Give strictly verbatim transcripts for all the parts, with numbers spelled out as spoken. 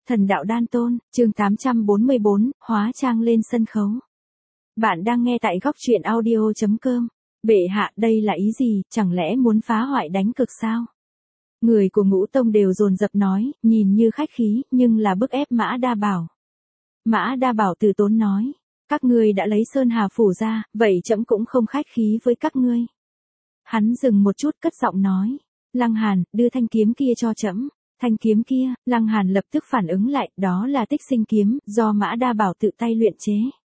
Thần đạo đan tôn, chương tám trăm bốn mươi bốn, hóa trang lên sân khấu. Bạn đang nghe tại góc truyện audio chấm com. Bệ hạ, đây là ý gì, chẳng lẽ muốn phá hoại đánh cực sao? Người của Ngũ Tông đều dồn dập nói, nhìn như khách khí, nhưng là bức ép Mã Đa Bảo. Mã Đa Bảo từ tốn nói, các ngươi đã lấy Sơn Hà Phủ ra, vậy trẫm cũng không khách khí với các ngươi. Hắn dừng một chút cất giọng nói, Lăng Hàn, đưa thanh kiếm kia cho trẫm. Thanh kiếm kia, Lăng Hàn lập tức phản ứng lại, đó là Tích Sinh kiếm, do Mã Đa Bảo tự tay luyện chế.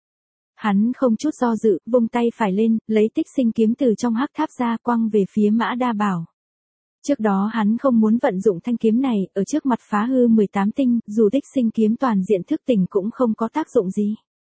Hắn không chút do dự, vung tay phải lên, lấy Tích Sinh kiếm từ trong hắc tháp ra quăng về phía Mã Đa Bảo. Trước đó hắn không muốn vận dụng thanh kiếm này, ở trước mặt phá hư mười tám tinh, dù Tích Sinh kiếm toàn diện thức tỉnh cũng không có tác dụng gì.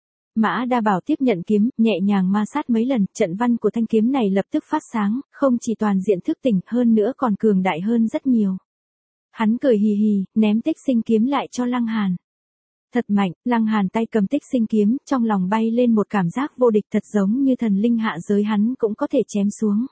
Mã Đa Bảo tiếp nhận kiếm, nhẹ nhàng ma sát mấy lần, trận văn của thanh kiếm này lập tức phát sáng, không chỉ toàn diện thức tỉnh, hơn nữa còn cường đại hơn rất nhiều. Hắn cười hì hì, ném Tích Sinh kiếm lại cho Lăng Hàn. Thật mạnh, Lăng Hàn tay cầm Tích Sinh kiếm, trong lòng bay lên một cảm giác vô địch thật giống như thần linh hạ giới hắn cũng có thể chém xuống.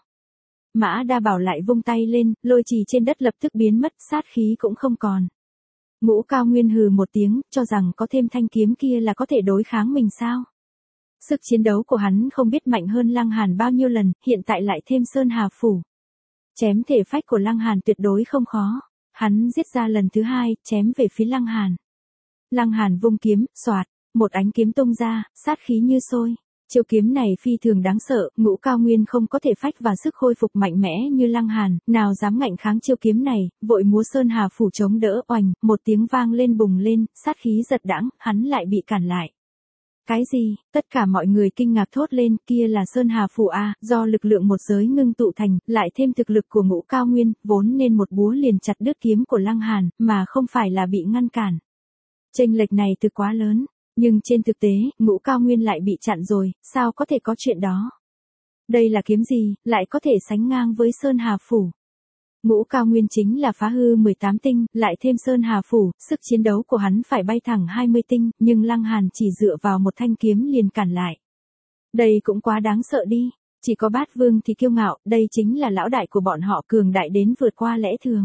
Mã Đa Bảo lại vung tay lên, lôi trì trên đất lập tức biến mất, sát khí cũng không còn. Ngũ Cao Nguyên hừ một tiếng, cho rằng có thêm thanh kiếm kia là có thể đối kháng mình sao? Sức chiến đấu của hắn không biết mạnh hơn Lăng Hàn bao nhiêu lần, hiện tại lại thêm Sơn Hà Phủ. Chém thể phách của Lăng Hàn tuyệt đối không khó. Hắn giết ra lần thứ hai, chém về phía Lăng Hàn. Lăng Hàn vung kiếm, xoạt, một ánh kiếm tung ra, sát khí như sôi. Chiêu kiếm này phi thường đáng sợ, Ngũ Cao Nguyên không có thể phách và sức khôi phục mạnh mẽ như Lăng Hàn, nào dám ngạnh kháng chiêu kiếm này, vội múa Sơn Hà Phủ chống đỡ, oành, một tiếng vang lên bùng lên, sát khí giật đãng, hắn lại bị cản lại. Cái gì? Tất cả mọi người kinh ngạc thốt lên, kia là Sơn Hà Phủ a, do lực lượng một giới ngưng tụ thành, lại thêm thực lực của Ngũ Cao Nguyên, vốn nên một búa liền chặt đứt kiếm của Lăng Hàn, mà không phải là bị ngăn cản. Chênh lệch này thực quá lớn, nhưng trên thực tế, Ngũ Cao Nguyên lại bị chặn rồi, sao có thể có chuyện đó? Đây là kiếm gì, lại có thể sánh ngang với Sơn Hà Phủ? Ngũ Cao Nguyên chính là phá hư mười tám tinh, lại thêm Sơn Hà Phủ, sức chiến đấu của hắn phải bay thẳng hai mươi tinh, nhưng Lăng Hàn chỉ dựa vào một thanh kiếm liền cản lại. Đây cũng quá đáng sợ đi, chỉ có Bát Vương thì kiêu ngạo, đây chính là lão đại của bọn họ, cường đại đến vượt qua lẽ thường.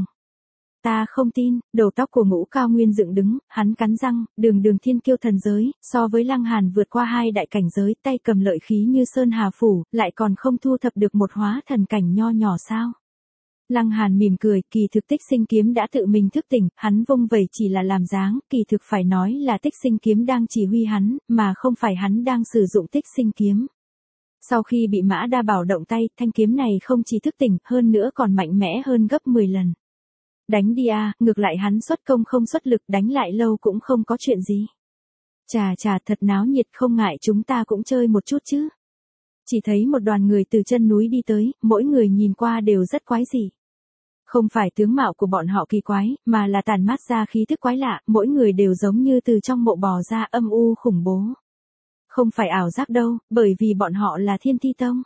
Ta không tin, đầu tóc của Ngũ Cao Nguyên dựng đứng, hắn cắn răng, đường đường thiên kiêu thần giới, so với Lăng Hàn vượt qua hai đại cảnh giới, tay cầm lợi khí như Sơn Hà Phủ, lại còn không thu thập được một hóa thần cảnh nho nhỏ sao? Lăng Hàn mỉm cười, kỳ thực Tích Sinh kiếm đã tự mình thức tỉnh, hắn vung vẩy chỉ là làm dáng, kỳ thực phải nói là Tích Sinh kiếm đang chỉ huy hắn, mà không phải hắn đang sử dụng Tích Sinh kiếm. Sau khi bị Mã Đa Bảo động tay, thanh kiếm này không chỉ thức tỉnh, hơn nữa còn mạnh mẽ hơn gấp mười lần. Đánh đi a, ngược lại hắn xuất công không xuất lực, đánh lại lâu cũng không có chuyện gì. Chà chà, thật náo nhiệt, không ngại chúng ta cũng chơi một chút chứ. Chỉ thấy một đoàn người từ chân núi đi tới, mỗi người nhìn qua đều rất quái dị. Không phải tướng mạo của bọn họ kỳ quái, mà là tản mát ra khí thức quái lạ, mỗi người đều giống như từ trong mộ bò ra, âm u khủng bố. Không phải ảo giác đâu, bởi vì bọn họ là Thiên Thi Tông.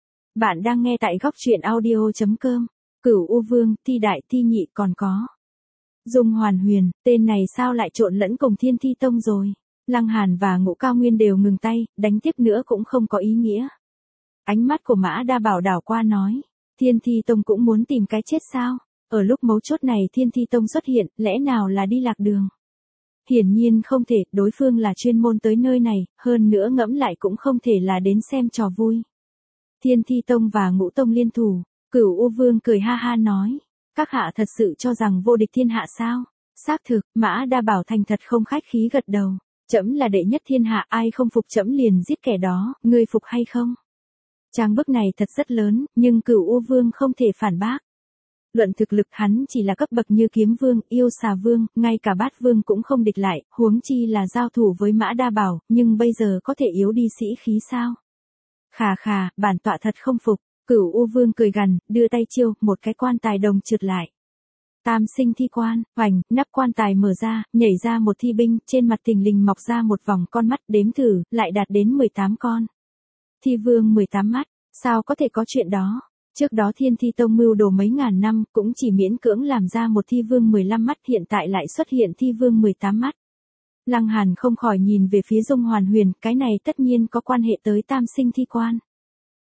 Bạn đang nghe tại góc truyện audio chấm com. Cửu U Vương, Thi Đại, Thi Nhị còn có Dung Hoàn Huyền, tên này sao lại trộn lẫn cùng Thiên Thi Tông rồi? Lăng Hàn và Ngũ Cao Nguyên đều ngừng tay, đánh tiếp nữa cũng không có ý nghĩa. Ánh mắt của Mã Đa Bảo đảo qua nói, Thiên Thi Tông cũng muốn tìm cái chết sao? Ở lúc mấu chốt này Thiên Thi Tông xuất hiện, lẽ nào là đi lạc đường? Hiển nhiên không thể, đối phương là chuyên môn tới nơi này, hơn nữa ngẫm lại cũng không thể là đến xem trò vui. Thiên Thi Tông và Ngũ Tông liên thủ. Cửu U Vương cười ha ha nói, các hạ thật sự cho rằng vô địch thiên hạ sao? Xác thực, Mã Đa Bảo thành thật không khách khí gật đầu, trẫm là đệ nhất thiên hạ, ai không phục trẫm liền giết kẻ đó, ngươi phục hay không? Trang bức này thật rất lớn, nhưng Cửu U Vương không thể phản bác. Luận thực lực hắn chỉ là cấp bậc như Kiếm Vương, Yêu Xà Vương, ngay cả Bát Vương cũng không địch lại, huống chi là giao thủ với Mã Đa Bảo, nhưng bây giờ có thể yếu đi sĩ khí sao? Khà khà, bản tọa thật không phục. Cửu U Vương cười gằn, đưa tay chiêu, một cái quan tài đồng trượt lại. Tam sinh thi quan, hoành, nắp quan tài mở ra, nhảy ra một thi binh, trên mặt thình lình mọc ra một vòng con mắt, đếm thử, lại đạt đến mười tám con. Thi Vương mười tám mắt, sao có thể có chuyện đó? Trước đó Thiên Thi Tông mưu đồ mấy ngàn năm, cũng chỉ miễn cưỡng làm ra một Thi Vương mười lăm mắt, hiện tại lại xuất hiện Thi Vương mười tám mắt. Lăng Hàn không khỏi nhìn về phía Dung Hoàn Huyền, cái này tất nhiên có quan hệ tới tam sinh thi quan.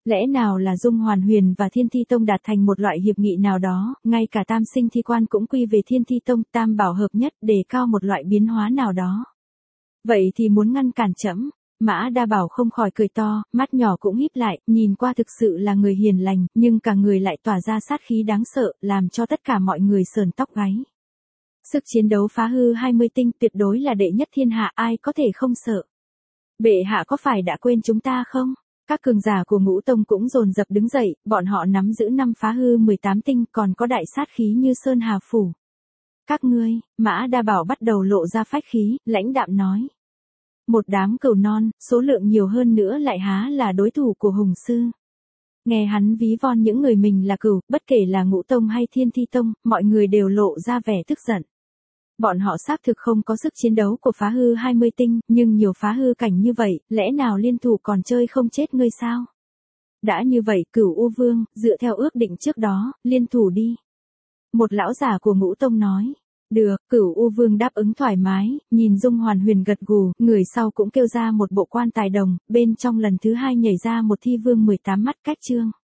Lẽ nào là Dung Hoàn Huyền và Thiên Thi Tông đạt thành một loại hiệp nghị nào đó, ngay cả tam sinh thi quan cũng quy về Thiên Thi Tông, tam bảo hợp nhất, đề cao một loại biến hóa nào đó. Vậy thì muốn ngăn cản trẫm? Mã Đa Bảo không khỏi cười to, mắt nhỏ cũng híp lại, nhìn qua thực sự là người hiền lành, nhưng cả người lại tỏa ra sát khí đáng sợ, làm cho tất cả mọi người sờn tóc gáy. Sức chiến đấu phá hư hai mươi tinh tuyệt đối là đệ nhất thiên hạ, ai có thể không sợ. Bệ hạ có phải đã quên chúng ta không? Các cường giả của Ngũ Tông cũng dồn dập đứng dậy, bọn họ nắm giữ năm phá hư mười tám tinh, còn có đại sát khí như Sơn Hà Phủ. Các ngươi, Mã Đa Bảo bắt đầu lộ ra phách khí, lãnh đạm nói. Một đám cừu non, số lượng nhiều hơn nữa lại há là đối thủ của Hùng Sư. Nghe hắn ví von những người mình là cừu, bất kể là Ngũ Tông hay Thiên Thi Tông, mọi người đều lộ ra vẻ tức giận. Bọn họ xác thực không có sức chiến đấu của phá hư hai mươi tinh, nhưng nhiều phá hư cảnh như vậy, lẽ nào liên thủ còn chơi không chết ngươi sao? Đã như vậy, Cửu U Vương, dựa theo ước định trước đó, liên thủ đi. Một lão giả của Ngũ Tông nói. Được, Cửu U Vương đáp ứng thoải mái, nhìn Dung Hoàn Huyền gật gù, người sau cũng kêu ra một bộ quan tài đồng, bên trong lần thứ hai nhảy ra một thi vương mười tám mắt cách trương.